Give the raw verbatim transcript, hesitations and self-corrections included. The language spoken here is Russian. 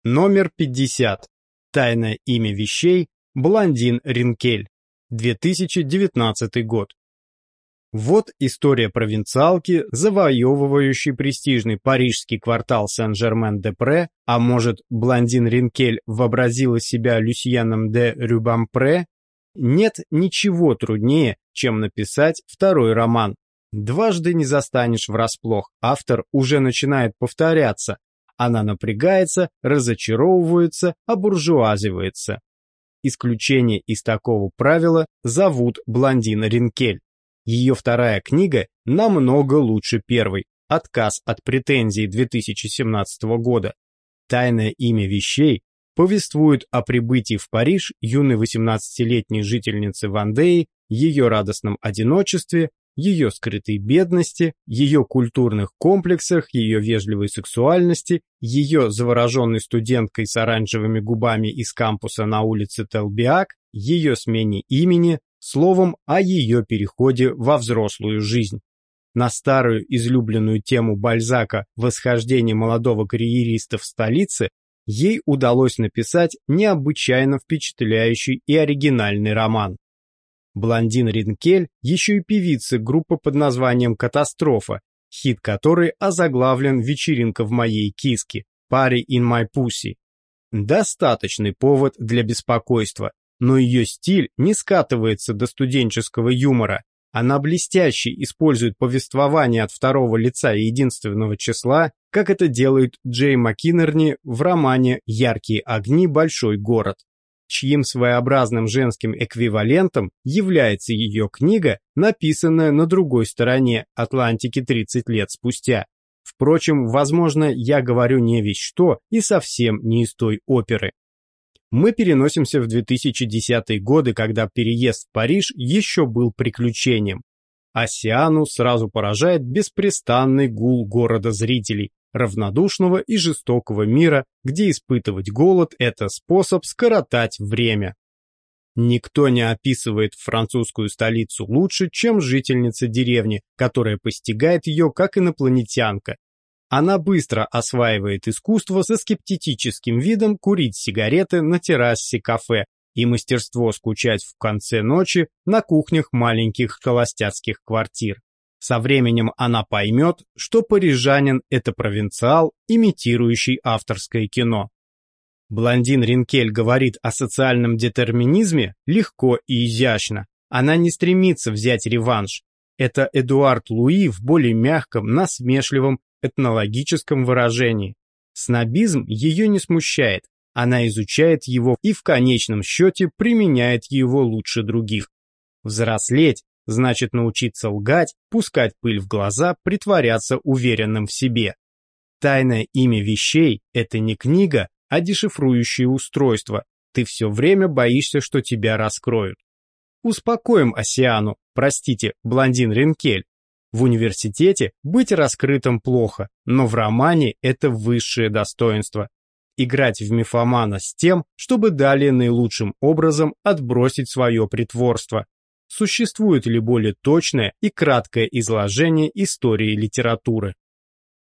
Номер пятьдесят. Тайное имя вещей. Блондин Ринкель. две тысячи девятнадцатый год. Вот история провинциалки, завоевывающей престижный парижский квартал Сен-Жермен-де-Пре, а может, блондин Ринкель вообразил из себя Люсьеном де Рюбампре? Нет ничего труднее, чем написать второй роман. Дважды не застанешь врасплох, автор уже начинает повторяться. Она напрягается, разочаровывается, обуржуазивается. Исключение из такого правила зовут блондин Ринкель. Ее вторая книга намного лучше первой. Отказ от претензий две тысячи семнадцатого года. Тайное имя вещей повествует о прибытии в Париж юной восемнадцатилетней жительницы Вандеи, ее радостном одиночестве, ее скрытой бедности, ее культурных комплексах, ее вежливой сексуальности, ее завороженной студенткой с оранжевыми губами из кампуса на улице Телбиак, ее смене имени, словом, о ее переходе во взрослую жизнь. На старую излюбленную тему Бальзака «Восхождение молодого карьериста в столице» ей удалось написать необычайно впечатляющий и оригинальный роман. Блондин Ринкель еще и певица группы под названием «Катастрофа», хит которой озаглавлен «Вечеринка в моей киске» «Party in my pussy». Достаточный повод для беспокойства, но ее стиль не скатывается до студенческого юмора. Она блестяще использует повествование от второго лица и единственного числа, как это делает Джей Маккинерни в романе «Яркие огни. Большой город», чьим своеобразным женским эквивалентом является ее книга, написанная на другой стороне Атлантики тридцать лет спустя. Впрочем, возможно, я говорю не весть что и совсем не из той оперы. Мы переносимся в две тысячи десятые годы, когда переезд в Париж еще был приключением. Оссиану сразу поражает беспрестанный гул города зрителей, равнодушного и жестокого мира, где испытывать голод – это способ скоротать время. Никто не описывает французскую столицу лучше, чем жительница деревни, которая постигает ее как инопланетянка. Она быстро осваивает искусство со скептическим видом курить сигареты на террасе кафе и мастерство скучать в конце ночи на кухнях маленьких холостяцких квартир. Со временем она поймет, что парижанин – это провинциал, имитирующий авторское кино. Блондин Ринкель говорит о социальном детерминизме легко и изящно. Она не стремится взять реванш. Это Эдуард Луи в более мягком, насмешливом, этнологическом выражении. Снобизм ее не смущает. Она изучает его и в конечном счете применяет его лучше других. Взрослеть значит научиться лгать, пускать пыль в глаза, притворяться уверенным в себе. Тайное имя вещей – это не книга, а дешифрующее устройство. Ты все время боишься, что тебя раскроют. Успокоим Оссиану, простите, блондин Ринкель. В университете быть раскрытым плохо, но в романе это высшее достоинство. Играть в мифомана с тем, чтобы далее наилучшим образом отбросить свое притворство. Существует ли более точное и краткое изложение истории литературы?